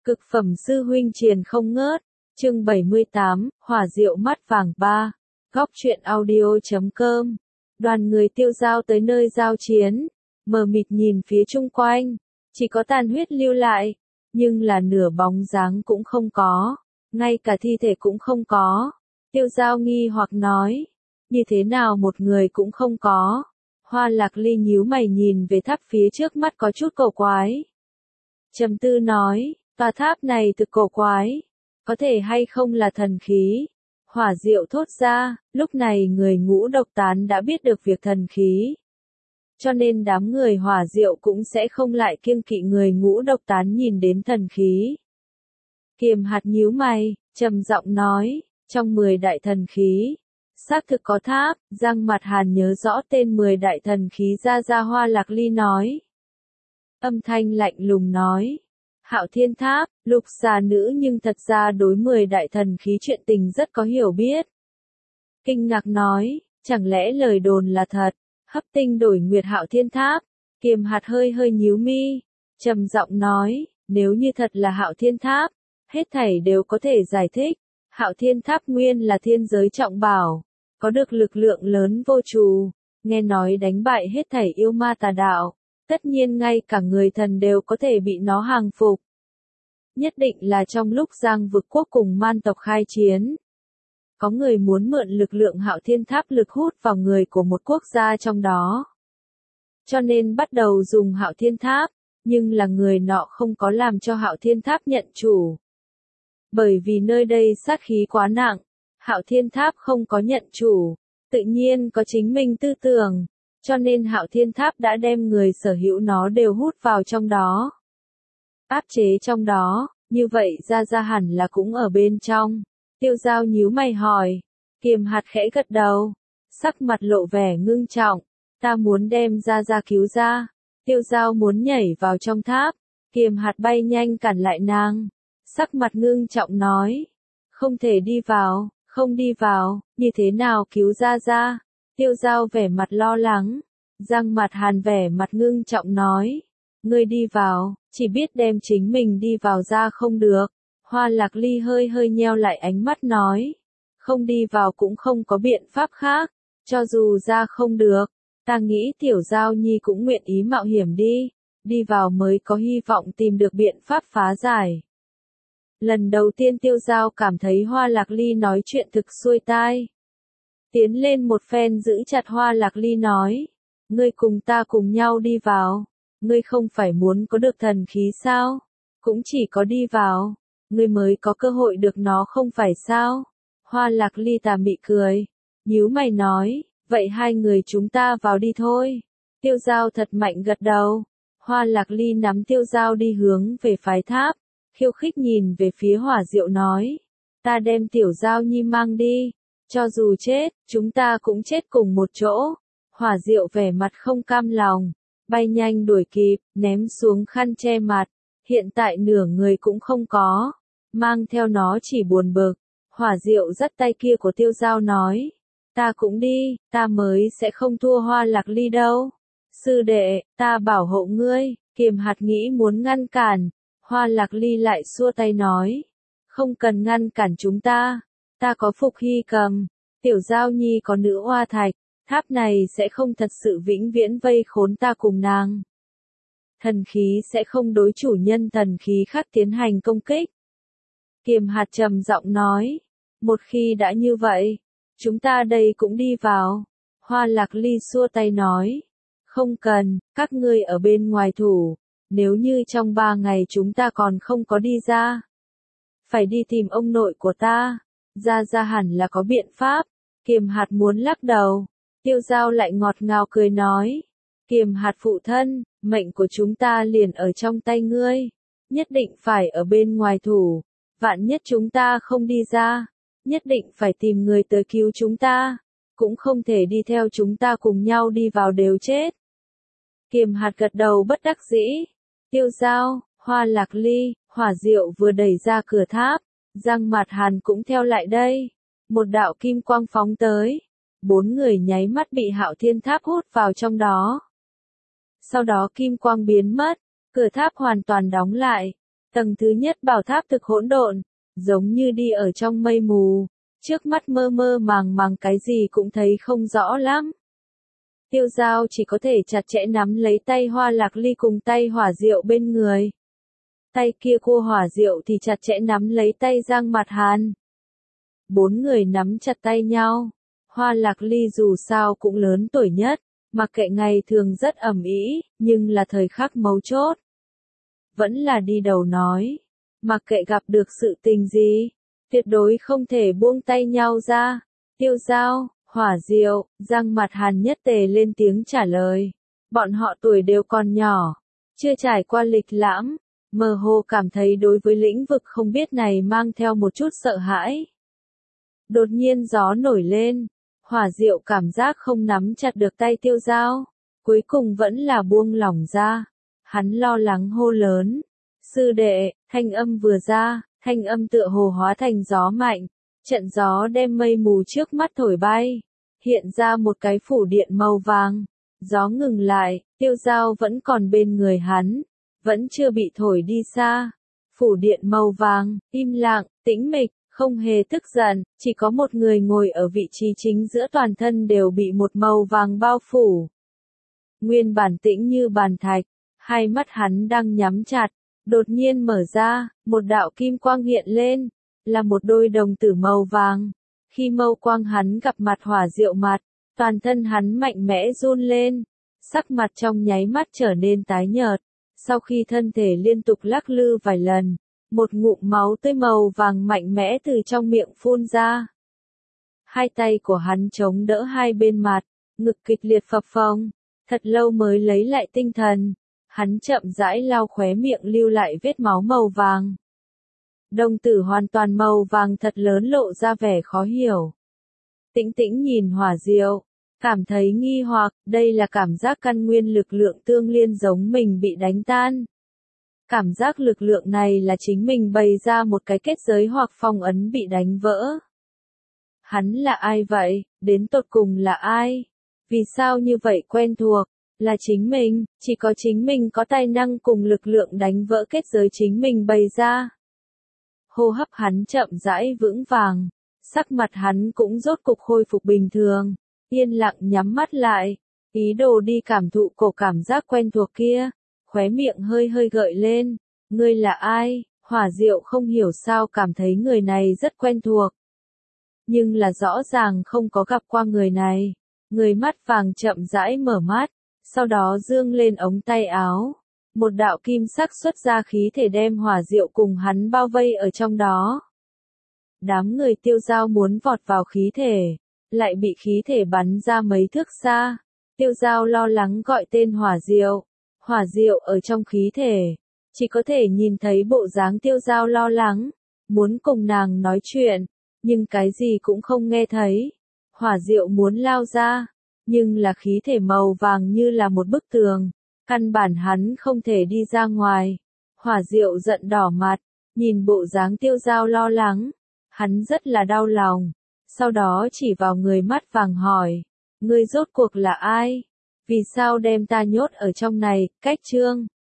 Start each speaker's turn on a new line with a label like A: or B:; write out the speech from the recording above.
A: Cực phẩm sư huynh truyền không ngớt, chương 78, hỏa diệu mắt vàng 3, góc truyện audio.com. Đoàn người Tiêu Dao tới nơi giao chiến, mờ mịt nhìn phía chung quanh, chỉ có tàn huyết lưu lại, nhưng là nửa bóng dáng cũng không có, ngay cả thi thể cũng không có. Tiêu Dao nghi hoặc nói, như thế nào một người cũng không có. Hoa Lạc Ly nhíu mày nhìn về tháp phía trước mắt có chút cổ quái. Trầm tư nói, tòa tháp này thực cổ quái, có thể hay không là thần khí. Hỏa diệu thốt ra, lúc này người Ngũ Độc Tán đã biết được việc thần khí. Cho nên đám người hỏa diệu cũng sẽ không lại kiêng kỵ người Ngũ Độc Tán nhìn đến thần khí. Kiềm hạt nhíu mày, trầm giọng nói, trong 10 đại thần khí, xác thực có tháp. Giang Mặt Hàn nhớ rõ tên 10 đại thần khí ra Hoa Lạc Ly nói. Âm thanh lạnh lùng nói, Hạo Thiên Tháp. Lục xà nữ nhưng thật ra đối 10 đại thần khí chuyện tình rất có hiểu biết. Kinh ngạc nói, chẳng lẽ lời đồn là thật, hấp tinh đổi nguyệt Hạo Thiên Tháp. Kiềm hạt hơi nhíu mi, trầm giọng nói, nếu như thật là Hạo Thiên Tháp, hết thảy đều có thể giải thích. Hạo Thiên Tháp nguyên là thiên giới trọng bảo, có được lực lượng lớn vô trù, nghe nói đánh bại hết thảy yêu ma tà đạo, tất nhiên ngay cả người thần đều có thể bị nó hàng phục. Nhất định là trong lúc Giang Vực Quốc cùng man tộc khai chiến, có người muốn mượn lực lượng Hạo Thiên Tháp lực hút vào người của một quốc gia trong đó. Cho nên bắt đầu dùng Hạo Thiên Tháp, nhưng là người nọ không có làm cho Hạo Thiên Tháp nhận chủ. Bởi vì nơi đây sát khí quá nặng, Hạo Thiên Tháp không có nhận chủ, tự nhiên có chính mình tư tưởng, cho nên Hạo Thiên Tháp đã đem người sở hữu nó đều hút vào trong đó. Áp chế trong đó, như vậy ra hẳn là cũng ở bên trong. Tiêu Dao nhíu mày hỏi, Kiềm hạt khẽ gật đầu, sắc mặt lộ vẻ ngưng trọng, ta muốn đem ra cứu ra. Tiêu Dao muốn nhảy vào trong tháp, Kiềm hạt bay nhanh cản lại nàng, sắc mặt ngưng trọng nói, không thể đi vào, không đi vào, như thế nào cứu ra. Tiêu Dao vẻ mặt lo lắng, Giang Mặt Hàn vẻ mặt ngưng trọng nói, ngươi đi vào, chỉ biết đem chính mình đi vào ra không được. Hoa Lạc Ly hơi nheo lại ánh mắt nói, không đi vào cũng không có biện pháp khác, cho dù ra không được, ta nghĩ Tiểu Giao Nhi cũng nguyện ý mạo hiểm đi vào mới có hy vọng tìm được biện pháp phá giải. Lần đầu tiên Tiêu Dao cảm thấy Hoa Lạc Ly nói chuyện thực xuôi tai. Tiến lên một phen giữ chặt Hoa Lạc Ly nói, ngươi cùng ta cùng nhau đi vào, ngươi không phải muốn có được thần khí sao, cũng chỉ có đi vào, ngươi mới có cơ hội được nó không phải sao. Hoa Lạc Ly tà mị cười, nhíu mày nói, vậy hai người chúng ta vào đi thôi. Tiêu Dao thật mạnh gật đầu, Hoa Lạc Ly nắm Tiêu Dao đi hướng về phái tháp, khiêu khích nhìn về phía hỏa diệu nói, ta đem Tiểu Giao Nhi mang đi, cho dù chết, chúng ta cũng chết cùng một chỗ. Hỏa diệu vẻ mặt không cam lòng, bay nhanh đuổi kịp, ném xuống khăn che mặt, hiện tại nửa người cũng không có, mang theo nó chỉ buồn bực. Hỏa diệu dắt tay kia của Tiêu Dao nói, ta cũng đi, ta mới sẽ không thua Hoa Lạc Ly đâu. Sư đệ, ta bảo hộ ngươi. Kiềm hạt nghĩ muốn ngăn cản, Hoa Lạc Ly lại xua tay nói, không cần ngăn cản chúng ta có Phục Hy cầm, Tiểu Giao Nhi có nữ oa thạch, tháp này sẽ không thật sự vĩnh viễn vây khốn ta cùng nàng. Thần khí sẽ không đối chủ nhân thần khí khác tiến hành công kích. Kiềm hạt trầm giọng nói, một khi đã như vậy, chúng ta đây cũng đi vào. Hoa Lạc Ly xua tay nói, không cần, các ngươi ở bên ngoài thủ, nếu như trong 3 ngày chúng ta còn không có đi ra, phải đi tìm ông nội của ta, ra hẳn là có biện pháp. Kiềm hạt muốn lắc đầu, Tiêu Dao lại ngọt ngào cười nói, Kiềm hạt phụ thân, mệnh của chúng ta liền ở trong tay ngươi, nhất định phải ở bên ngoài thủ, vạn nhất chúng ta không đi ra, nhất định phải tìm người tới cứu chúng ta, cũng không thể đi theo chúng ta cùng nhau đi vào đều chết. Kiềm hạt gật đầu bất đắc dĩ, Tiêu Dao, Hoa Lạc Ly, hỏa diệu vừa đẩy ra cửa tháp, Giang Mặt Hàn cũng theo lại đây, một đạo kim quang phóng tới, 4 người nháy mắt bị Hạo Thiên Tháp hút vào trong đó. Sau đó kim quang biến mất, cửa tháp hoàn toàn đóng lại, Tầng thứ nhất bảo tháp thực hỗn độn, giống như đi ở trong mây mù, trước mắt mơ mơ màng màng cái gì cũng thấy không rõ lắm. Tiêu Giao chỉ có thể chặt chẽ nắm lấy tay Hoa Lạc Ly cùng tay Hỏa Diệu bên người. Tay kia cô Hỏa Diệu thì chặt chẽ nắm lấy tay Giang Mạt Hàn. Bốn người nắm chặt tay nhau. Hoa Lạc Ly dù sao cũng lớn tuổi nhất, mặc kệ ngày thường rất ầm ĩ, nhưng là thời khắc mấu chốt. Vẫn là đi đầu nói, mặc kệ gặp được sự tình gì, tuyệt đối không thể buông tay nhau ra. Tiêu Giao, Hỏa Diệu, Giang Mạt Hàn nhất tề lên tiếng trả lời. Bọn họ tuổi đều còn nhỏ, chưa trải qua lịch lãm, mơ hồ cảm thấy đối với lĩnh vực không biết này mang theo một chút sợ hãi. Đột nhiên gió nổi lên, Hỏa Diệu cảm giác không nắm chặt được tay Tiêu Giao, cuối cùng vẫn là buông lỏng ra. Hắn lo lắng hô lớn, sư đệ, thanh âm vừa ra, thanh âm tựa hồ hóa thành gió mạnh, trận gió đem mây mù trước mắt thổi bay, hiện ra một cái phủ điện màu vàng. Gió ngừng lại, Tiêu Giao vẫn còn bên người hắn, vẫn chưa bị thổi đi xa. Phủ điện màu vàng, im lặng, tĩnh mịch, không hề tức giận, chỉ có một người ngồi ở vị trí chính giữa, toàn thân đều bị một màu vàng bao phủ. Nguyên bản tĩnh như bàn thạch, hai mắt hắn đang nhắm chặt, đột nhiên mở ra, một đạo kim quang hiện lên, là một đôi đồng tử màu vàng. Khi mâu quang hắn gặp mặt Hỏa Diệu mặt, toàn thân hắn mạnh mẽ run lên, sắc mặt trong nháy mắt trở nên tái nhợt. Sau khi thân thể liên tục lắc lư vài lần, một ngụm máu tươi màu vàng mạnh mẽ từ trong miệng phun ra. Hai tay của hắn chống đỡ hai bên mặt, ngực kịch liệt phập phồng, thật lâu mới lấy lại tinh thần. Hắn chậm rãi lau khóe miệng lưu lại vết máu màu vàng. Đồng tử hoàn toàn màu vàng thật lớn lộ ra vẻ khó hiểu. Tĩnh tĩnh nhìn Hỏa Diệu, cảm thấy nghi hoặc, đây là cảm giác căn nguyên lực lượng tương liên giống mình bị đánh tan. Cảm giác lực lượng này là chính mình bày ra một cái kết giới hoặc phong ấn bị đánh vỡ. Hắn là ai vậy, đến tột cùng là ai? Vì sao như vậy quen thuộc? Là chính mình, chỉ có chính mình có tài năng cùng lực lượng đánh vỡ kết giới chính mình bày ra. Hô hấp hắn chậm rãi vững vàng, sắc mặt hắn cũng rốt cục khôi phục bình thường, yên lặng nhắm mắt lại, ý đồ đi cảm thụ cổ cảm giác quen thuộc kia, khóe miệng hơi hơi gợi lên. Ngươi là ai? Hỏa Diệu không hiểu sao cảm thấy người này rất quen thuộc. Nhưng là rõ ràng không có gặp qua người này. Người mắt vàng chậm rãi mở mắt, sau đó dương lên ống tay áo. Một đạo kim sắc xuất ra khí thể đem Hỏa Diệu cùng hắn bao vây ở trong đó. Đám người Tiêu Giao muốn vọt vào khí thể, lại bị khí thể bắn ra mấy thước xa. Tiêu Giao lo lắng gọi tên Hỏa Diệu. Hỏa Diệu ở trong khí thể, chỉ có thể nhìn thấy bộ dáng Tiêu Giao lo lắng, muốn cùng nàng nói chuyện, nhưng cái gì cũng không nghe thấy. Hỏa Diệu muốn lao ra, nhưng là khí thể màu vàng như là một bức tường, căn bản hắn không thể đi ra ngoài. Hỏa Diệu giận đỏ mặt, nhìn bộ dáng Tiêu Giao lo lắng, hắn rất là đau lòng, sau đó chỉ vào người mắt vàng hỏi, ngươi rốt cuộc là ai? Vì sao đem ta nhốt ở trong này? Cách chương